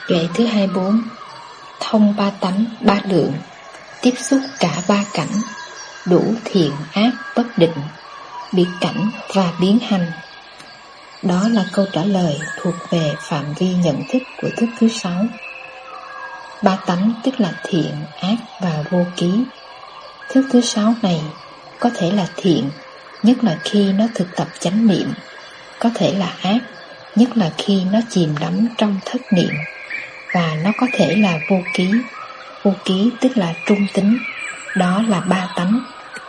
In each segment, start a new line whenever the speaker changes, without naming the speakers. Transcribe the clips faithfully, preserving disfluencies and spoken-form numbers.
Tuệ thứ hai mươi bốn. Thông ba tánh ba lượng, tiếp xúc cả ba cảnh, đủ thiện ác bất định, biệt cảnh và biến hành. Đó là câu trả lời thuộc về phạm vi nhận thức của thức thứ sáu. Ba tánh tức là thiện, ác và vô ký. Thức thứ sáu này có thể là thiện, nhất là khi nó thực tập chánh niệm, có thể là ác, nhất là khi nó chìm đắm trong thất niệm, và nó có thể là vô ký. Vô ký tức là trung tính, đó là ba tánh.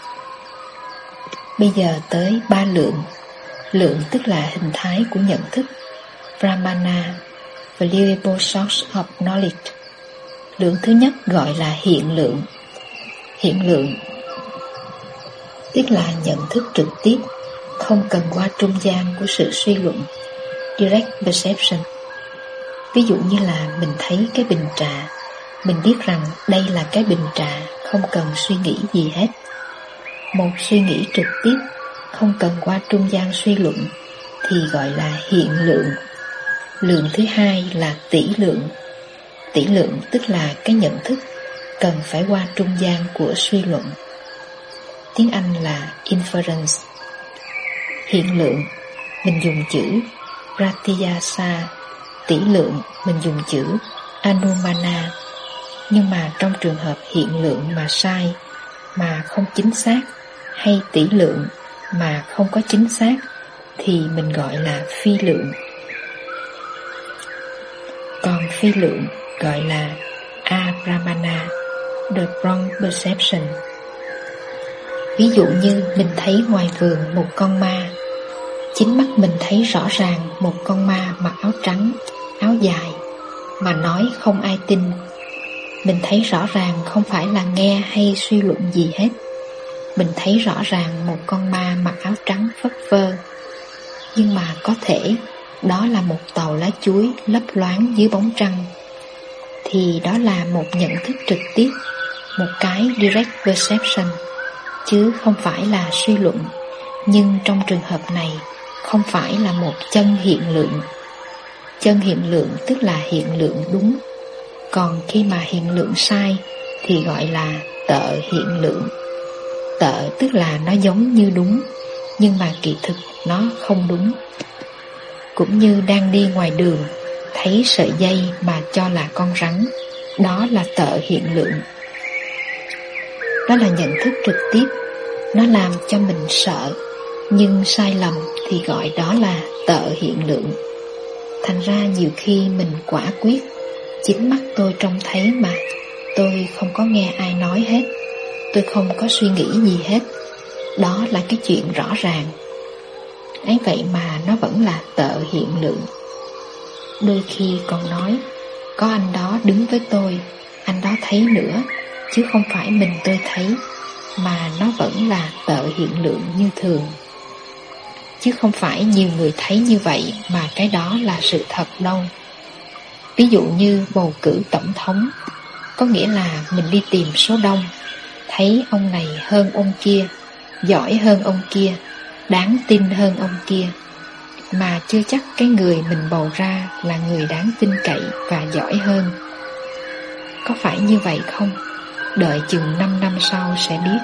Bây giờ tới ba lượng. Lượng tức là hình thái của nhận thức, Brahmana, Valuable Source of Knowledge. Lượng thứ nhất gọi là hiện lượng. Hiện lượng tức là nhận thức trực tiếp, không cần qua trung gian của sự suy luận, Direct Perception. Ví dụ như là mình thấy cái bình trà, mình biết rằng đây là cái bình trà, không cần suy nghĩ gì hết. Một suy nghĩ trực tiếp, không cần qua trung gian suy luận, thì gọi là hiện lượng. Lượng thứ hai là tỷ lượng. Tỷ lượng tức là cái nhận thức cần phải qua trung gian của suy luận. Tiếng Anh là inference. Hiện lượng mình dùng chữ pratyasa, tỷ lượng mình dùng chữ anumana. Nhưng mà trong trường hợp hiện lượng mà sai, mà không chính xác, hay tỷ lượng mà không có chính xác, thì mình gọi là phi lượng. Còn phi lượng gọi là abrahmana, the wrong perception. Ví dụ như mình thấy ngoài vườn một con ma, chính mắt mình thấy rõ ràng một con ma mặc áo trắng, áo dài, mà nói không ai tin. Mình thấy rõ ràng không phải là nghe hay suy luận gì hết. Mình thấy rõ ràng một con ma mặc áo trắng phất phơ. Nhưng mà có thể đó là một tàu lá chuối lấp loáng dưới bóng trăng, thì đó là một nhận thức trực tiếp, một cái direct perception, chứ không phải là suy luận. Nhưng trong trường hợp này không phải là một chân hiện lượng. Chân hiện lượng tức là hiện lượng đúng. Còn khi mà hiện lượng sai thì gọi là tợ hiện lượng. Tợ tức là nó giống như đúng, nhưng mà kỳ thực nó không đúng. Cũng như đang đi ngoài đường, thấy sợi dây mà cho là con rắn, đó là tợ hiện lượng. Đó là nhận thức trực tiếp, nó làm cho mình sợ, nhưng sai lầm thì gọi đó là tợ hiện lượng. Thành ra nhiều khi mình quả quyết, chính mắt tôi trông thấy mà, tôi không có nghe ai nói hết, tôi không có suy nghĩ gì hết. Đó là cái chuyện rõ ràng. Ấy vậy mà nó vẫn là tợ hiện lượng. Đôi khi còn nói, có anh đó đứng với tôi, anh đó thấy nữa, chứ không phải mình tôi thấy, mà nó vẫn là tợ hiện lượng như thường. Chứ không phải nhiều người thấy như vậy mà cái đó là sự thật đâu. Ví dụ như bầu cử tổng thống, có nghĩa là mình đi tìm số đông, thấy ông này hơn ông kia, giỏi hơn ông kia, đáng tin hơn ông kia, mà chưa chắc cái người mình bầu ra là người đáng tin cậy và giỏi hơn. Có phải như vậy không? Đợi chừng năm năm sau sẽ biết.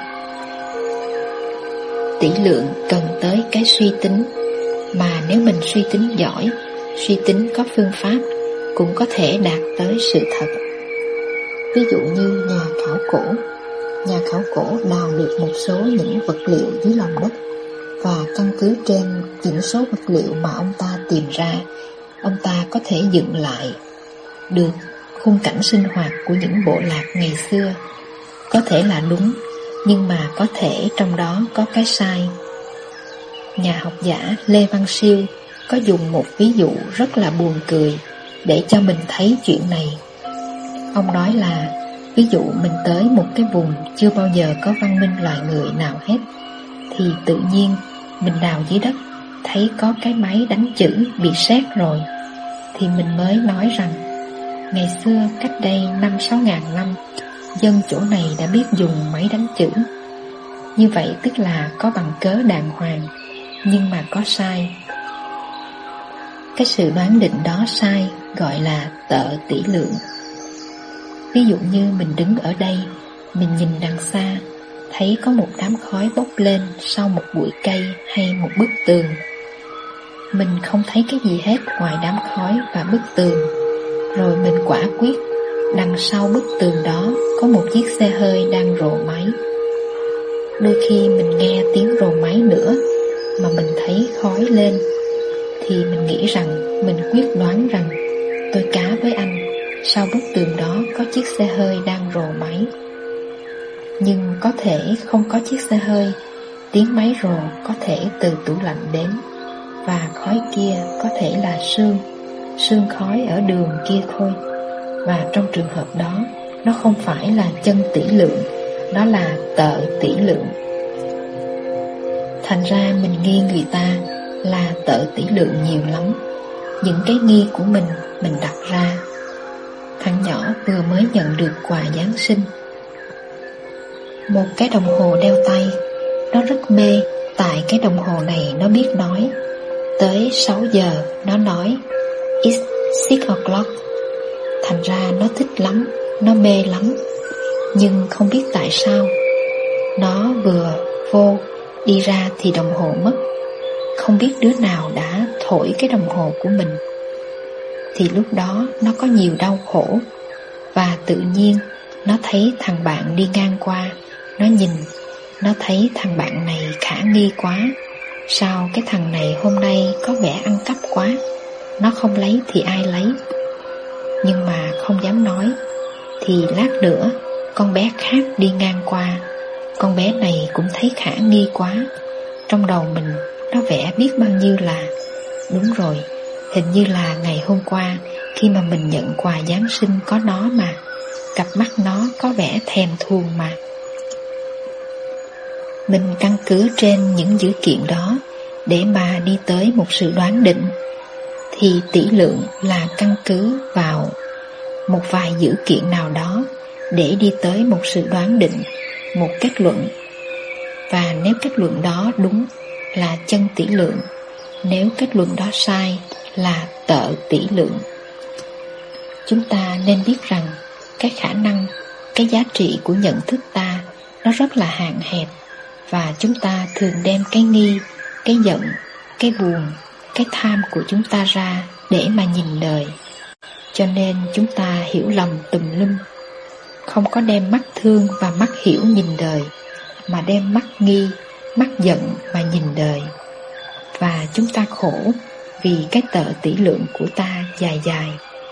Tỷ lượng cần tới cái suy tính, mà nếu mình suy tính giỏi, suy tính có phương pháp, cũng có thể đạt tới sự thật. Ví dụ như nhà khảo cổ, nhà khảo cổ đào được một số những vật liệu dưới lòng đất, và căn cứ trên những số vật liệu mà ông ta tìm ra, ông ta có thể dựng lại được khung cảnh sinh hoạt của những bộ lạc ngày xưa. Có thể là đúng, nhưng mà có thể trong đó có cái sai. Nhà học giả Lê Văn Siêu có dùng một ví dụ rất là buồn cười để cho mình thấy chuyện này. Ông nói là, ví dụ mình tới một cái vùng chưa bao giờ có văn minh loài người nào hết, thì tự nhiên mình đào dưới đất, thấy có cái máy đánh chữ bị sét rồi, thì mình mới nói rằng, ngày xưa cách đây năm sáu ngàn năm, dân chỗ này đã biết dùng máy đánh chữ. Như vậy tức là có bằng cớ đàng hoàng, nhưng mà có sai. Cái sự đoán định đó sai, gọi là tợ tỷ lượng. Ví dụ như mình đứng ở đây, mình nhìn đằng xa, thấy có một đám khói bốc lên sau một bụi cây hay một bức tường. Mình không thấy cái gì hết ngoài đám khói và bức tường. Rồi mình quả quyết đằng sau bức tường đó có một chiếc xe hơi đang rồ máy. Đôi khi mình nghe tiếng rồ máy nữa mà mình thấy khói lên, thì mình nghĩ rằng, mình quyết đoán rằng tôi cá với anh, sau bức tường đó có chiếc xe hơi đang rồ máy. Nhưng có thể không có chiếc xe hơi, tiếng máy rồ có thể từ tủ lạnh đến, và khói kia có thể là sương, sương khói ở đường kia thôi. Và trong trường hợp đó, nó không phải là chân tỷ lượng, nó là tợ tỷ lượng. Thành ra mình nghi người ta là tợ tỷ lượng nhiều lắm. Những cái nghi của mình, mình đặt ra. Thằng nhỏ vừa mới nhận được quà Giáng sinh, một cái đồng hồ đeo tay. Nó rất mê, tại cái đồng hồ này nó biết nói. Tới sáu giờ nó nói It's six o'clock. Thành ra nó thích lắm, nó mê lắm. Nhưng không biết tại sao, nó vừa vô, đi ra thì đồng hồ mất. Không biết đứa nào đã thổi cái đồng hồ của mình. Thì lúc đó nó có nhiều đau khổ. Và tự nhiên nó thấy thằng bạn đi ngang qua. Nó nhìn, nó thấy thằng bạn này khả nghi quá. Sao cái thằng này hôm nay có vẻ ăn cắp quá. Nó không lấy thì ai lấy. Nhưng mà không dám nói. Thì lát nữa con bé khác đi ngang qua. Con bé này cũng thấy khả nghi quá. Trong đầu mình nó vẽ biết bao nhiêu là đúng rồi, hình như là ngày hôm qua khi mà mình nhận quà Giáng sinh có nó mà. Cặp mắt nó có vẻ thèm thuồng mà. Mình căn cứ trên những dữ kiện đó để mà đi tới một sự đoán định. Thì tỷ lượng là căn cứ vào một vài dữ kiện nào đó để đi tới một sự đoán định, một kết luận. Và nếu kết luận đó đúng là chân tỷ lượng, nếu kết luận đó sai là tợ tỷ lượng. Chúng ta nên biết rằng cái khả năng, cái giá trị của nhận thức ta nó rất là hạn hẹp. Và chúng ta thường đem cái nghi, cái giận, cái buồn, cái tham của chúng ta ra để mà nhìn đời. Cho nên chúng ta hiểu lầm tùm lum. Không có đem mắt thương và mắt hiểu nhìn đời, mà đem mắt nghi, mắt giận mà nhìn đời. Và chúng ta khổ vì cái tợ tỷ lượng của ta dài dài.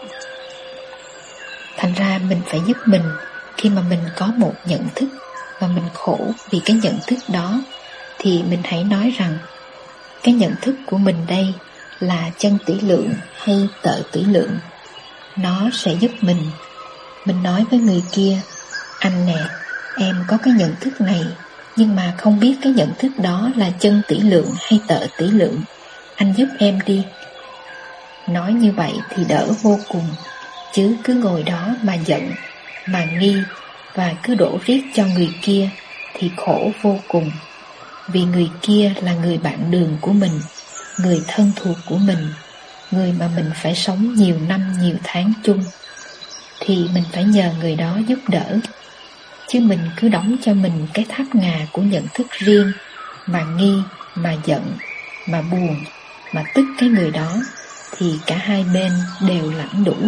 Thành ra mình phải giúp mình khi mà mình có một nhận thức và mình khổ vì cái nhận thức đó, thì mình hãy nói rằng cái nhận thức của mình đây là chân tỷ lượng hay tợ tỷ lượng. Nó sẽ giúp mình. Mình nói với người kia, anh nè, em có cái nhận thức này, nhưng mà không biết cái nhận thức đó là chân tỷ lượng hay tợ tỷ lượng. Anh giúp em đi. Nói như vậy thì đỡ vô cùng. Chứ cứ ngồi đó mà giận, mà nghi, và cứ đổ riết cho người kia thì khổ vô cùng. Vì người kia là người bạn đường của mình, người thân thuộc của mình, người mà mình phải sống nhiều năm nhiều tháng chung. Thì mình phải nhờ người đó giúp đỡ. Chứ mình cứ đóng cho mình cái tháp ngà của nhận thức riêng, mà nghi, mà giận, mà buồn, mà tức cái người đó, thì cả hai bên đều lãnh đủ.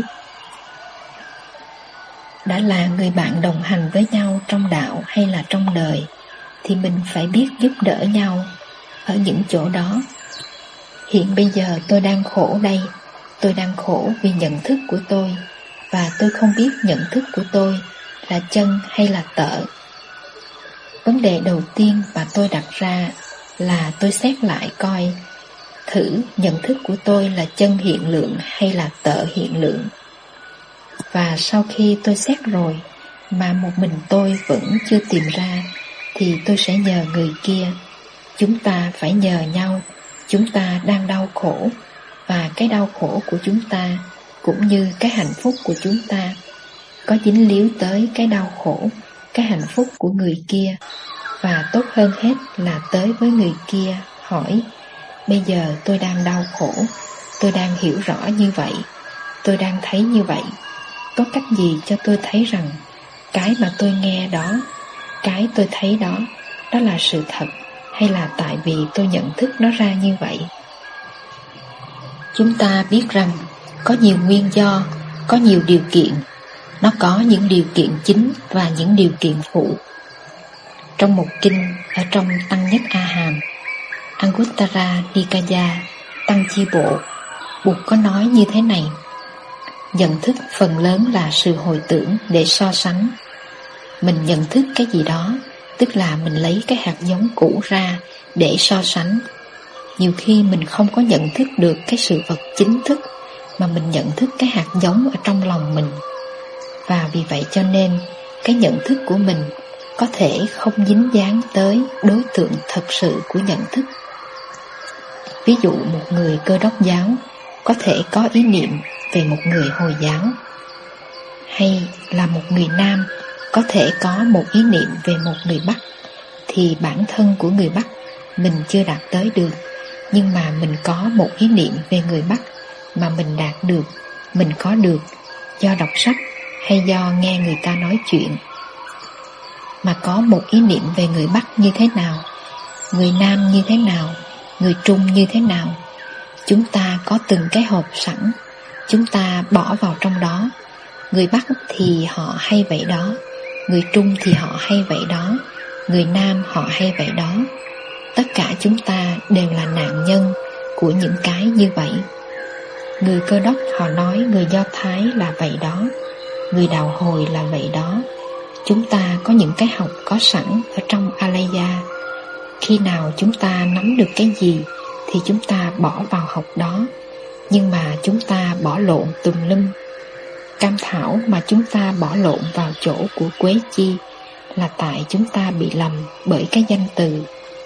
Đã là người bạn đồng hành với nhau trong đạo hay là trong đời, thì mình phải biết giúp đỡ nhau ở những chỗ đó. Hiện bây giờ tôi đang khổ đây. Tôi đang khổ vì nhận thức của tôi, và tôi không biết nhận thức của tôi là chân hay là tợ. Vấn đề đầu tiên mà tôi đặt ra là tôi xét lại coi thử nhận thức của tôi là chân hiện lượng hay là tợ hiện lượng. Và sau khi tôi xét rồi mà một mình tôi vẫn chưa tìm ra, thì tôi sẽ nhờ người kia. Chúng ta phải nhờ nhau. Chúng ta đang đau khổ, và cái đau khổ của chúng ta cũng như cái hạnh phúc của chúng ta có dính líu tới cái đau khổ, cái hạnh phúc của người kia. Và tốt hơn hết là tới với người kia hỏi, bây giờ tôi đang đau khổ, tôi đang hiểu rõ như vậy, tôi đang thấy như vậy? Có cách gì cho tôi thấy rằng cái mà tôi nghe đó, cái tôi thấy đó, đó là sự thật, hay là tại vì tôi nhận thức nó ra như vậy? Chúng ta biết rằng có nhiều nguyên do, có nhiều điều kiện. Nó có những điều kiện chính và những điều kiện phụ. Trong một kinh ở trong Tăng Nhất A Hàm, Anguttara Nikaya, Tăng Chi Bộ, Bụt có nói như thế này: nhận thức phần lớn là sự hồi tưởng để so sánh. Mình nhận thức cái gì đó, tức là mình lấy cái hạt giống cũ ra để so sánh. Nhiều khi mình không có nhận thức được cái sự vật chính thức, mà mình nhận thức cái hạt giống ở trong lòng mình. Và vì vậy cho nên cái nhận thức của mình có thể không dính dáng tới đối tượng thật sự của nhận thức. Ví dụ một người Cơ Đốc giáo có thể có ý niệm về một người Hồi giáo, hay là một người Nam có thể có một ý niệm về một người Bắc, thì bản thân của người Bắc mình chưa đạt tới được, nhưng mà mình có một ý niệm về người Bắc mà mình đạt được, mình có được do đọc sách hay do nghe người ta nói chuyện. Mà có một ý niệm về người Bắc như thế nào, người Nam như thế nào, người Trung như thế nào, chúng ta có từng cái hộp sẵn, chúng ta bỏ vào trong đó. Người Bắc thì họ hay vậy đó, người Trung thì họ hay vậy đó, người Nam họ hay vậy đó. Tất cả chúng ta đều là nạn nhân của những cái như vậy. Người Cơ Đốc họ nói người Do Thái là vậy đó, người Đạo Hồi là vậy đó. Chúng ta có những cái học có sẵn ở trong Alaya. Khi nào chúng ta nắm được cái gì thì chúng ta bỏ vào học đó, nhưng mà chúng ta bỏ lộn tùm lum. Cam thảo mà chúng ta bỏ lộn vào chỗ của Quế Chi là tại chúng ta bị lầm bởi cái danh từ.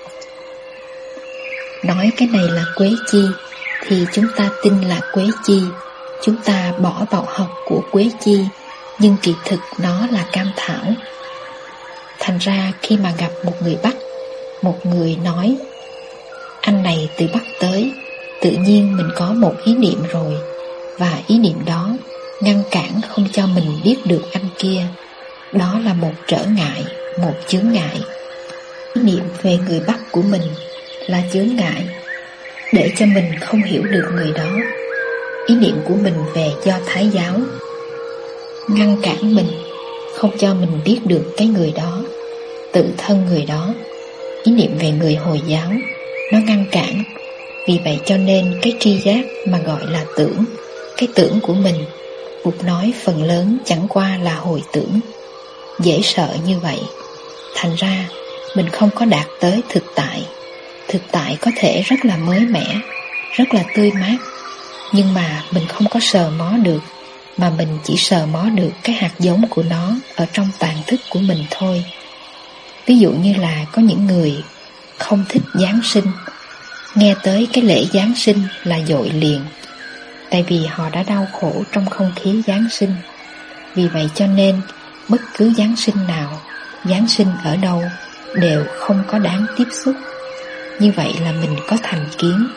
Nói cái này là Quế Chi thì chúng ta tin là Quế Chi, chúng ta bỏ vào học của Quế Chi, nhưng kỳ thực nó là cam thảo. Thành ra khi mà gặp một người Bắc, một người nói anh này từ Bắc tới, tự nhiên mình có một ý niệm rồi, và ý niệm đó ngăn cản không cho mình biết được anh kia. Đó là một trở ngại, một chướng ngại. Ý niệm về người Bắc của mình là chướng ngại để cho mình không hiểu được người đó. Ý niệm của mình về Do Thái giáo ngăn cản mình không cho mình biết được cái người đó, tự thân người đó. Ý niệm về người Hồi giáo nó ngăn cản. Vì vậy cho nên cái tri giác mà gọi là tưởng, cái tưởng của mình, Bụt nói phần lớn chẳng qua là hồi tưởng. Dễ sợ như vậy. Thành ra mình không có đạt tới thực tại. Thực tại có thể rất là mới mẻ, rất là tươi mát, nhưng mà mình không có sờ mó được, mà mình chỉ sờ mó được cái hạt giống của nó ở trong tàn thức của mình thôi. Ví dụ như là có những người không thích Giáng sinh, nghe tới cái lễ Giáng sinh là dội liền, tại vì họ đã đau khổ trong không khí Giáng sinh. Vì vậy cho nên bất cứ Giáng sinh nào, Giáng sinh ở đâu đều không có đáng tiếp xúc. Như vậy là mình có thành kiến.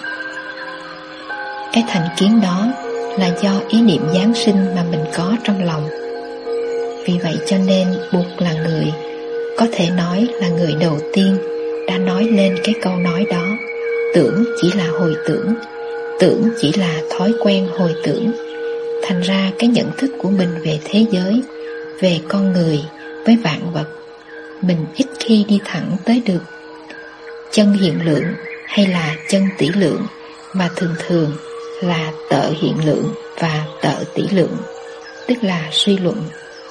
Cái thành kiến đó là do ý niệm Giáng sinh mà mình có trong lòng. Vì vậy cho nên Bụt là người có thể nói là người đầu tiên đã nói lên cái câu nói đó. Tưởng chỉ là hồi tưởng, tưởng chỉ là thói quen hồi tưởng. Thành ra cái nhận thức của mình về thế giới, về con người với vạn vật, mình ít khi đi thẳng tới được chân hiện lượng hay là chân tỷ lượng, mà thường thường là tợ hiện lượng và tợ tỷ lượng, tức là suy luận.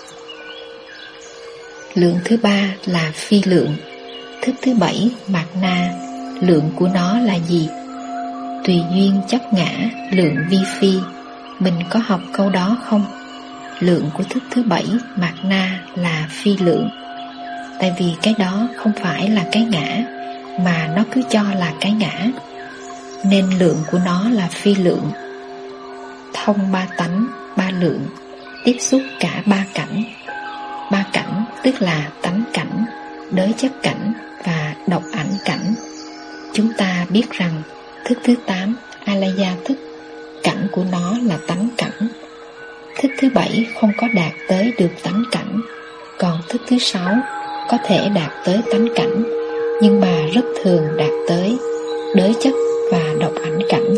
Lượng thứ ba là phi lượng. Thức thứ bảy, mạt na, lượng của nó là gì? Tùy duyên chấp ngã, lượng vi phi. Mình có học câu đó không? Lượng của thức thứ bảy, mạt na, là phi lượng. Tại vì cái đó không phải là cái ngã, mà nó cứ cho là cái ngã, nên lượng của nó là phi lượng. Thông ba tánh, ba lượng, tiếp xúc cả ba cảnh. Ba cảnh tức là tánh cảnh, đới chấp cảnh và độc ảnh cảnh. Chúng ta biết rằng thức thứ tám, Alaya thức, cảnh của nó là tánh cảnh, thức thứ bảy không có đạt tới được tánh cảnh, còn thức thứ sáu có thể đạt tới tánh cảnh, nhưng mà rất thường đạt tới đới chất và độc ảnh cảnh.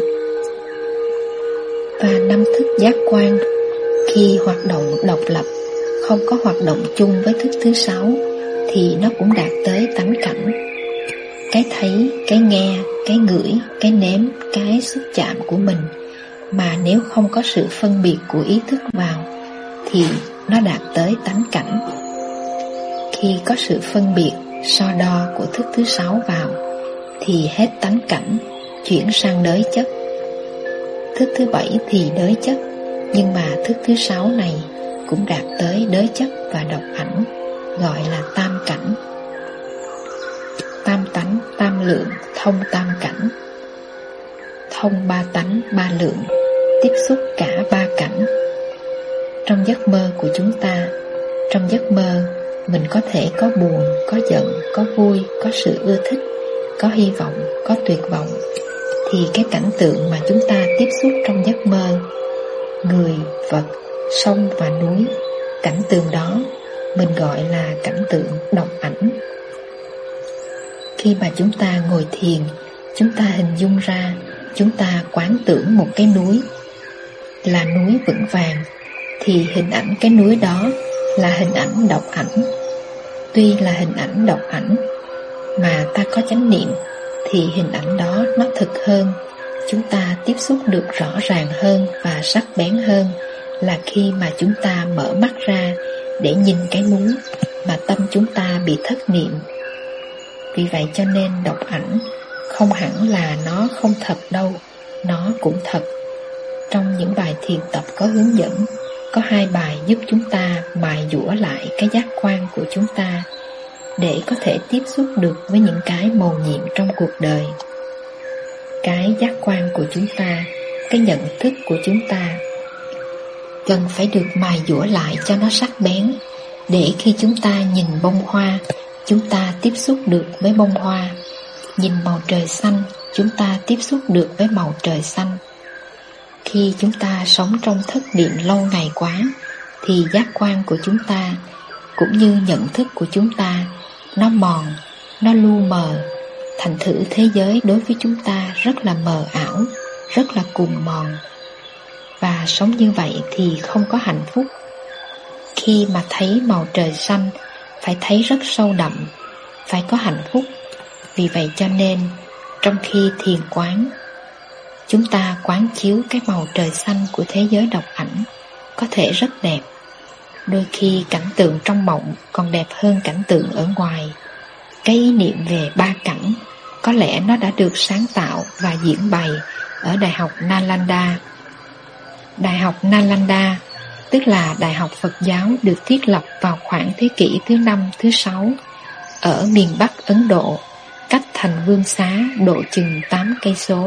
Và năm thức giác quan khi hoạt động độc lập, không có hoạt động chung với thức thứ sáu, thì nó cũng đạt tới tánh cảnh. Cái thấy, cái nghe, cái ngửi, cái nếm, cái xúc chạm của mình, mà nếu không có sự phân biệt của ý thức vào, thì nó đạt tới tánh cảnh. Khi có sự phân biệt, so đo của thức thứ sáu vào, thì hết tánh cảnh, chuyển sang đới chất. Thức thứ bảy thì đới chất, nhưng mà thức thứ sáu này cũng đạt tới đới chất và độc ảnh, gọi là tam cảnh. Tam tánh, tam lượng, thông tam cảnh. Thông ba tánh, ba lượng, tiếp xúc cả ba cảnh. Trong giấc mơ của chúng ta, trong giấc mơ mình có thể có buồn, có giận, có vui, có sự ưa thích, có hy vọng, có tuyệt vọng. Thì cái cảnh tượng mà chúng ta tiếp xúc trong giấc mơ, người, vật, sông và núi, cảnh tượng đó mình gọi là cảnh tượng độc ảnh. Khi mà chúng ta ngồi thiền, chúng ta hình dung ra, chúng ta quán tưởng một cái núi là núi vững vàng, thì hình ảnh cái núi đó là hình ảnh độc ảnh. Tuy là hình ảnh độc ảnh, mà ta có chánh niệm thì hình ảnh đó nó thực hơn. Chúng ta tiếp xúc được rõ ràng hơn và sắc bén hơn là khi mà chúng ta mở mắt ra để nhìn cái núi mà tâm chúng ta bị thất niệm. Vì vậy cho nên độc ảnh không hẳn là nó không thật đâu, nó cũng thật. Trong những bài thiền tập có hướng dẫn, có hai bài giúp chúng ta mài dũa lại cái giác quan của chúng ta để có thể tiếp xúc được với những cái mầu nhiệm trong cuộc đời. Cái giác quan của chúng ta, cái nhận thức của chúng ta cần phải được mài dũa lại cho nó sắc bén, để khi chúng ta nhìn bông hoa, chúng ta tiếp xúc được với bông hoa. Nhìn màu trời xanh, chúng ta tiếp xúc được với màu trời xanh. Khi chúng ta sống trong thất niệm lâu ngày quá, thì giác quan của chúng ta cũng như nhận thức của chúng ta nó mòn, nó lu mờ. Thành thử thế giới đối với chúng ta rất là mờ ảo, rất là cùn mòn. Và sống như vậy thì không có hạnh phúc. Khi mà thấy màu trời xanh, phải thấy rất sâu đậm, phải có hạnh phúc. Vì vậy cho nên, trong khi thiền quán, chúng ta quán chiếu cái màu trời xanh của thế giới độc ảnh, có thể rất đẹp. Đôi khi cảnh tượng trong mộng còn đẹp hơn cảnh tượng ở ngoài. Cái ý niệm về ba cảnh có lẽ nó đã được sáng tạo và diễn bày ở Đại học Nalanda. Đại học Nalanda tức là Đại học Phật giáo được thiết lập vào khoảng thế kỷ thứ năm, thứ sáu ở miền Bắc Ấn Độ, cách Thành Vương Xá độ chừng tám cây số.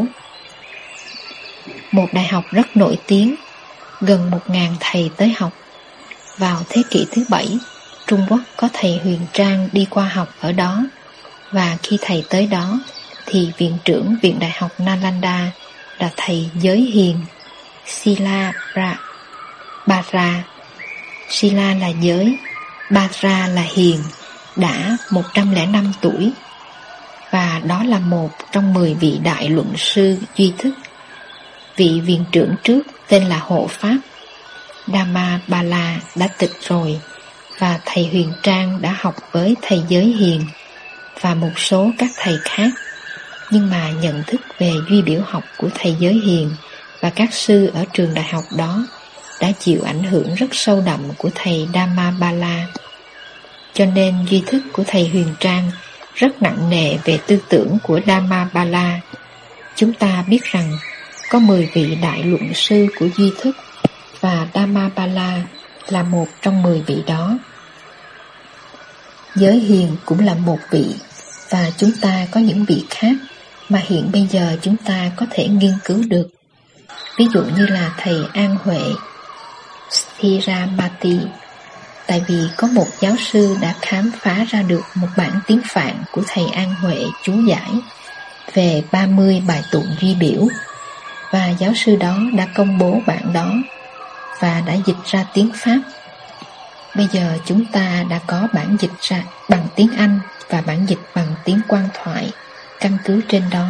Một đại học rất nổi tiếng, gần một ngàn thầy tới học. Vào thế kỷ thứ bảy, Trung Quốc có thầy Huyền Trang đi qua học ở đó, và khi thầy tới đó thì viện trưởng Viện Đại học Nalanda là thầy Giới Hiền Sila Bhadra. Sila là giới, Bhadra là hiền, đã một trăm lẻ năm tuổi, và đó là một trong mười vị đại luận sư duy thức. Vị viện trưởng trước tên là Hộ Pháp Dhammapala đã tịch rồi, và thầy Huyền Trang đã học với thầy Giới Hiền và một số các thầy khác. Nhưng mà nhận thức về duy biểu học của thầy Giới Hiền và các sư ở trường đại học đó đã chịu ảnh hưởng rất sâu đậm của thầy Dhammapala. Cho nên duy thức của thầy Huyền Trang rất nặng nề về tư tưởng của Dhammapala. Chúng ta biết rằng có mười vị đại luận sư của duy thức, và Dhammapala là một trong mười vị đó. Giới Hiền cũng là một vị, và chúng ta có những vị khác mà hiện bây giờ chúng ta có thể nghiên cứu được. Ví dụ như là thầy An Huệ Sthiramati, tại vì có một giáo sư đã khám phá ra được một bản tiếng Phạn của thầy An Huệ chú giải về ba mươi bài tụng duy biểu, và giáo sư đó đã công bố bản đó. và đã dịch ra tiếng Pháp. Bây giờ chúng ta đã có bản dịch ra bằng tiếng Anh và bản dịch bằng tiếng Quan thoại căn cứ trên đó.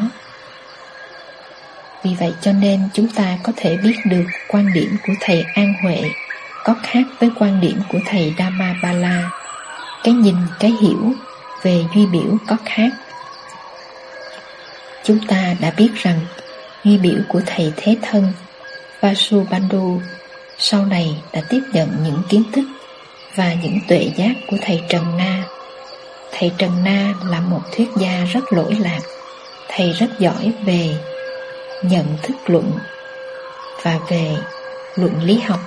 Vì vậy cho nên chúng ta có thể biết được quan điểm của thầy An Huệ có khác với quan điểm của thầy Dhammapala. Cái nhìn, cái hiểu về duy biểu có khác. Chúng ta đã biết rằng duy biểu của thầy Thế Thân Vasubandhu sau này đã tiếp nhận những kiến thức và những tuệ giác của thầy Trần Na. Thầy Trần Na là một thuyết gia rất lỗi lạc. Thầy rất giỏi về nhận thức luận và về luận lý học.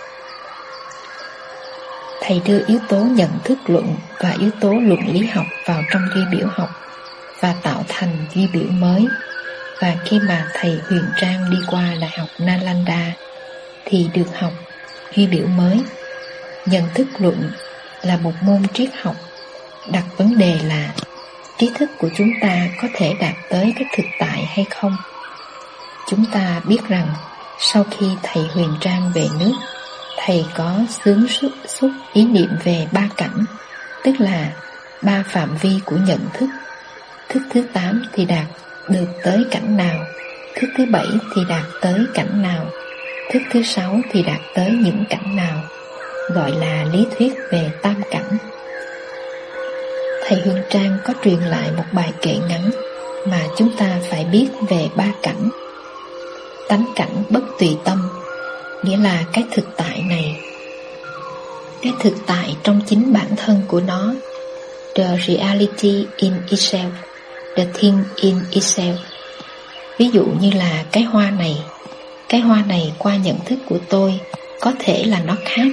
Thầy đưa yếu tố nhận thức luận và yếu tố luận lý học vào trong duy biểu học và tạo thành duy biểu mới. Và khi mà thầy Huyền Trang đi qua Đại học Nalanda thì được học duy biểu mới. Nhận thức luận là một môn triết học đặt vấn đề là trí thức của chúng ta có thể đạt tới cái thực tại hay không. Chúng ta biết rằng sau khi thầy Huyền Trang về nước, thầy có xướng xuất, xuất ý niệm về ba cảnh, tức là ba phạm vi của nhận thức. Thức thứ tám thì đạt được tới cảnh nào, thức thứ bảy thì đạt tới cảnh nào, thức thứ sáu thì đạt tới những cảnh nào, gọi là lý thuyết về tam cảnh. Thầy Huyền Trang có truyền lại một bài kệ ngắn mà chúng ta phải biết về ba cảnh. Tánh cảnh bất tùy tâm, nghĩa là cái thực tại này, cái thực tại trong chính bản thân của nó, the reality in itself, the thing in itself. Ví dụ như là cái hoa này, cái hoa này qua nhận thức của tôi có thể là nó khác,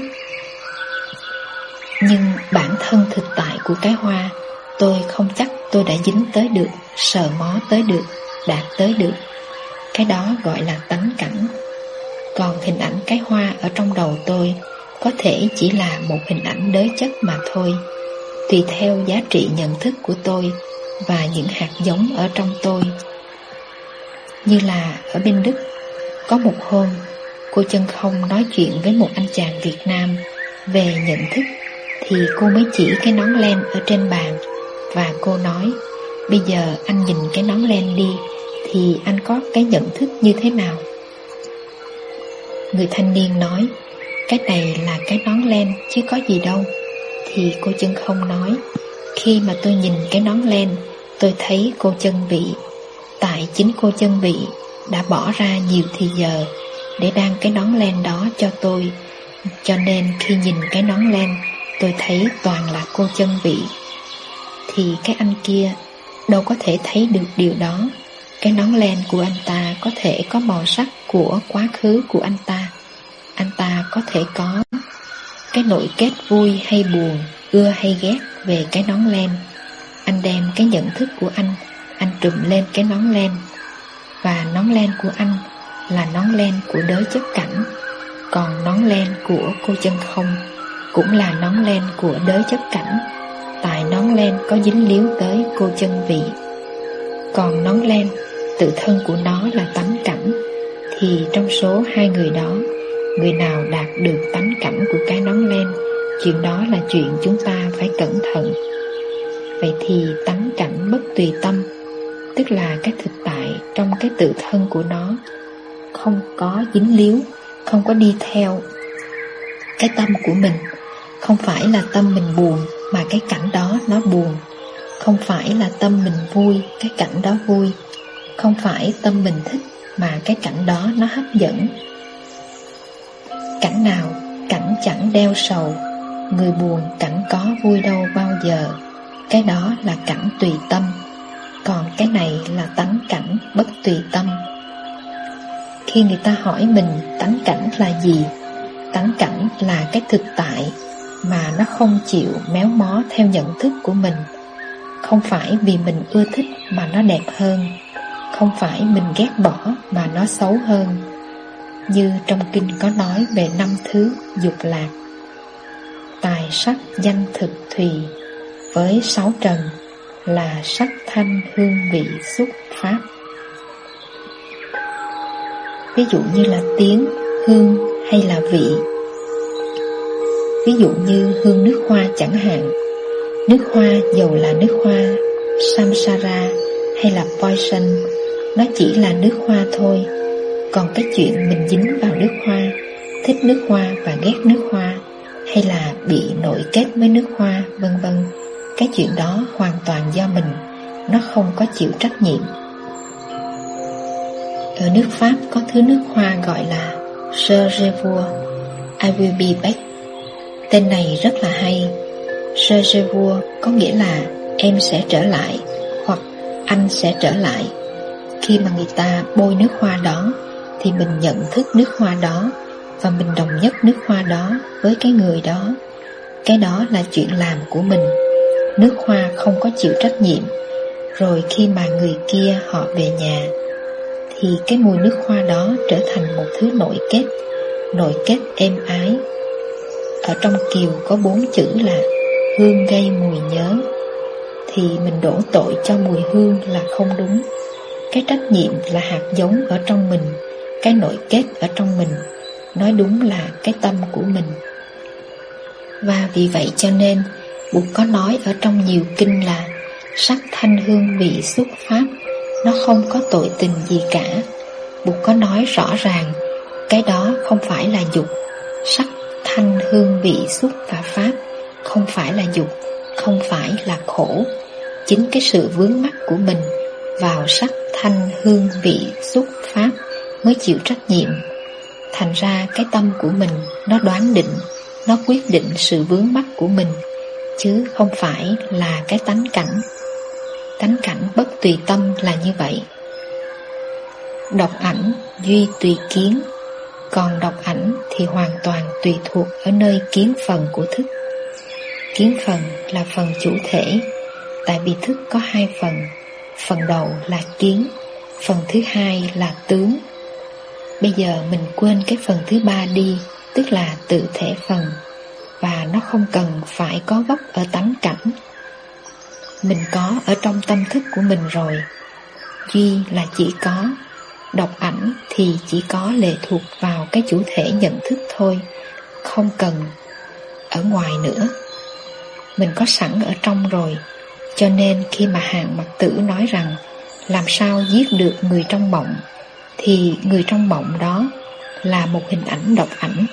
nhưng bản thân thực tại của cái hoa tôi không chắc tôi đã dính tới được, sờ mó tới được, đạt tới được. Cái đó gọi là tánh cảnh. Còn hình ảnh cái hoa ở trong đầu tôi có thể chỉ là một hình ảnh đới chất mà thôi, tùy theo giá trị nhận thức của tôi và những hạt giống ở trong tôi. Như là ở bên Đức, có một hôm cô Chân Không nói chuyện với một anh chàng Việt Nam về nhận thức, thì cô mới chỉ cái nón len ở trên bàn và cô nói: bây giờ anh nhìn cái nón len đi, thì anh có cái nhận thức như thế nào? Người thanh niên nói: cái này là cái nón len chứ có gì đâu. Thì cô Chân Không nói: khi mà tôi nhìn cái nón len, tôi thấy cô Chân Vị. Tại chính cô Chân Vị đã bỏ ra nhiều thì giờ để đan cái nón len đó cho tôi, cho nên khi nhìn cái nón len, tôi thấy toàn là cô Chân Vị. Thì cái anh kia đâu có thể thấy được điều đó. Cái nón len của anh ta có thể có màu sắc của quá khứ của anh ta. Anh ta có thể có cái nội kết vui hay buồn, ưa hay ghét về cái nón len. Anh đem cái nhận thức của anh, anh trùm lên cái nón len. Và nón len của anh là nón len của đới chất cảnh. Còn nón len của cô Chân Không cũng là nón len của đới chất cảnh. Tại nón len có dính líu tới cô Chân Vị. Còn nón len, tự thân của nó là tánh cảnh. Thì trong số hai người đó, người nào đạt được tánh cảnh của cái nón len, chuyện đó là chuyện chúng ta phải cẩn thận. Vậy thì tánh cảnh bất tùy tâm, tức là cái thực tại trong cái tự thân của nó, không có dính líu, không có đi theo cái tâm của mình. Không phải là tâm mình buồn mà cái cảnh đó nó buồn. Không phải là tâm mình vui, cái cảnh đó vui. Không phải tâm mình thích mà cái cảnh đó nó hấp dẫn. Cảnh nào cảnh chẳng đeo sầu, người buồn cảnh có vui đâu bao giờ. Cái đó là cảnh tùy tâm. Còn cái này là tánh cảnh bất tùy tâm. Khi người ta hỏi mình tánh cảnh là gì, tánh cảnh là cái thực tại mà nó không chịu méo mó theo nhận thức của mình. Không phải vì mình ưa thích mà nó đẹp hơn, không phải mình ghét bỏ mà nó xấu hơn. Như trong kinh có nói về năm thứ dục lạc: tài sắc danh thực thùy, với sáu trần là sắc thanh hương vị xúc pháp. Ví dụ như là tiếng, hương, hay là vị. Ví dụ như hương nước hoa chẳng hạn. Nước hoa dầu là nước hoa samsara hay là poison, nó chỉ là nước hoa thôi. Còn cái chuyện mình dính vào nước hoa, thích nước hoa và ghét nước hoa, hay là bị nội kết với nước hoa, vân vân, cái chuyện đó hoàn toàn do mình, nó không có chịu trách nhiệm. Ở nước Pháp có thứ nước hoa gọi là Je revois, I will be back. Tên này rất là hay. Je revois có nghĩa là em sẽ trở lại hoặc anh sẽ trở lại. Khi mà người ta bôi nước hoa đó thì mình nhận thức nước hoa đó và mình đồng nhất nước hoa đó với cái người đó. Cái đó là chuyện làm của mình. Nước hoa không có chịu trách nhiệm. Rồi khi mà người kia họ về nhà thì cái mùi nước hoa đó trở thành một thứ nội kết, nội kết êm ái. Ở trong Kiều có bốn chữ là hương gây mùi nhớ. Thì mình đổ tội cho mùi hương là không đúng. Cái trách nhiệm là hạt giống ở trong mình, cái nội kết ở trong mình, nói đúng là cái tâm của mình. Và vì vậy cho nên Bụt có nói ở trong nhiều kinh là sắc thanh hương vị xúc pháp, nó không có tội tình gì cả. Bụt có nói rõ ràng cái đó không phải là dục. Sắc thanh hương vị xúc và pháp không phải là dục, không phải là khổ. Chính cái sự vướng mắc của mình vào sắc thanh hương vị xúc pháp mới chịu trách nhiệm. Thành ra cái tâm của mình nó đoán định, nó quyết định sự vướng mắc của mình, chứ không phải là cái tánh cảnh. Tánh cảnh bất tùy tâm là như vậy. Độc ảnh duy tùy kiến, còn độc ảnh thì hoàn toàn tùy thuộc ở nơi kiến phần của thức. Kiến phần là phần chủ thể, tại vì thức có hai phần. Phần đầu là kiến, phần thứ hai là tướng. Bây giờ mình quên cái phần thứ ba đi, tức là tự thể phần, và nó không cần phải có gốc ở tánh cảnh. Mình có ở trong tâm thức của mình rồi. Duy là chỉ có, độc ảnh thì chỉ có lệ thuộc vào cái chủ thể nhận thức thôi, không cần ở ngoài nữa. Mình có sẵn ở trong rồi. Cho nên khi mà Hàng Mặc Tử nói rằng làm sao giết được người trong mộng, thì người trong mộng đó là một hình ảnh độc ảnh.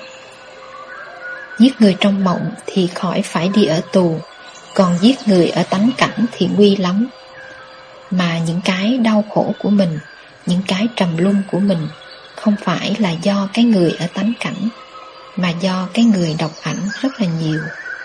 Giết người trong mộng thì khỏi phải đi ở tù, còn giết người ở tánh cảnh thì nguy lắm. Mà những cái đau khổ của mình, những cái trầm luân của mình không phải là do cái người ở tánh cảnh, mà do cái người độc ảnh rất là nhiều.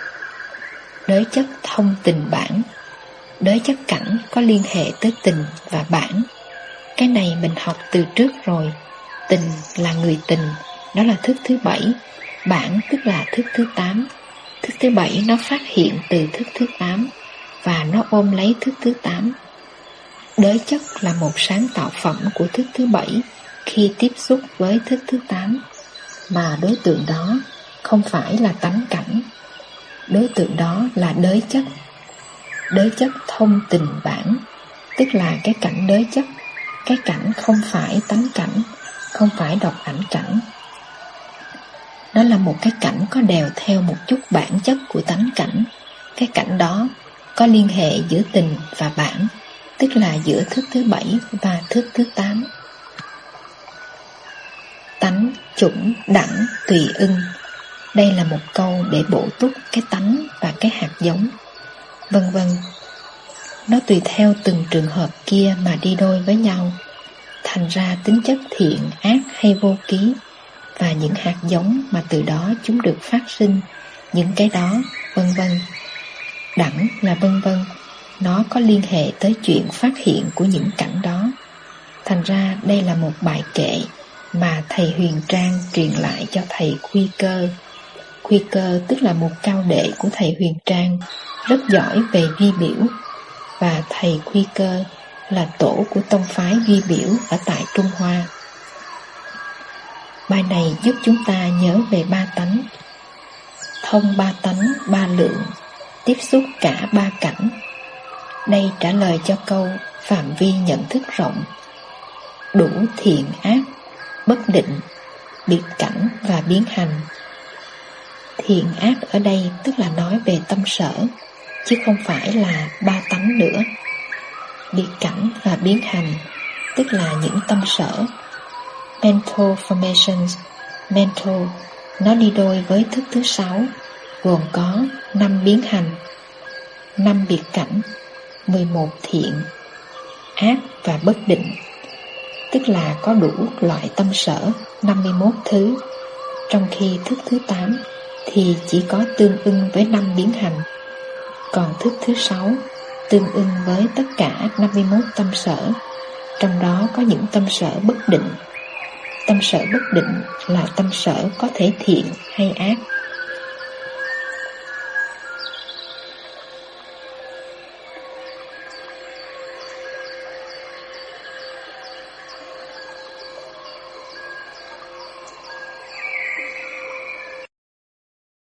Đới chất thông tình bản. Đới chất cảnh có liên hệ tới tình và bản. Cái này mình học từ trước rồi. Tình là người tình, đó là thức thứ bảy. Bản tức là thức thứ tám. Thức thứ bảy nó phát hiện từ thức thứ tám, và nó ôm lấy thức thứ tám. Đới chất là một sáng tạo phẩm của thức thứ bảy khi tiếp xúc với thức thứ tám, mà đối tượng đó không phải là tánh cảnh. Đối tượng đó là đới chất. Đới chất thông tình bản, tức là cái cảnh đới chất. Cái cảnh không phải tánh cảnh, không phải độc ảnh cảnh. Đó là một cái cảnh có đèo theo một chút bản chất của tánh cảnh. Cái cảnh đó có liên hệ giữa tình và bản, tức là giữa thức thứ bảy và thức thứ tám. Tánh, chủng, đẳng, tùy ưng. Đây là một câu để bổ túc cái tánh và cái hạt giống, vân vân. Nó tùy theo từng trường hợp kia mà đi đôi với nhau, thành ra tính chất thiện, ác hay vô ký, và những hạt giống mà từ đó chúng được phát sinh, những cái đó, vân vân. Đẳng là vân vân, nó có liên hệ tới chuyện phát hiện của những cảnh đó. Thành ra đây là một bài kệ mà thầy Huyền Trang truyền lại cho thầy Quy Cơ. Quy Cơ tức là một cao đệ của thầy Huyền Trang, rất giỏi về vi biểu, và thầy Quy Cơ là tổ của tông phái vi biểu ở tại Trung Hoa. Bài này giúp chúng ta nhớ về ba tánh. Thông ba tánh, ba lượng, tiếp xúc cả ba cảnh. Đây trả lời cho câu phạm vi nhận thức rộng, đủ thiện ác, bất định, biệt cảnh và biến hành. Thiện ác ở đây tức là nói về tâm sở, chứ không phải là ba tánh nữa. Biệt cảnh và biến hành tức là những tâm sở. Mental formations, mental, nó đi đôi với thức thứ sáu, gồm có năm biến hành, năm biệt cảnh, mười một thiện, ác và bất định, tức là có đủ loại tâm sở, năm mươi mốt thứ, trong khi thức thứ tám thì chỉ có tương ưng với năm biến hành, còn thức thứ sáu tương ưng với tất cả năm mươi mốt tâm sở, trong đó có những tâm sở bất định. Tâm sở bất định là tâm sở có thể thiện hay ác.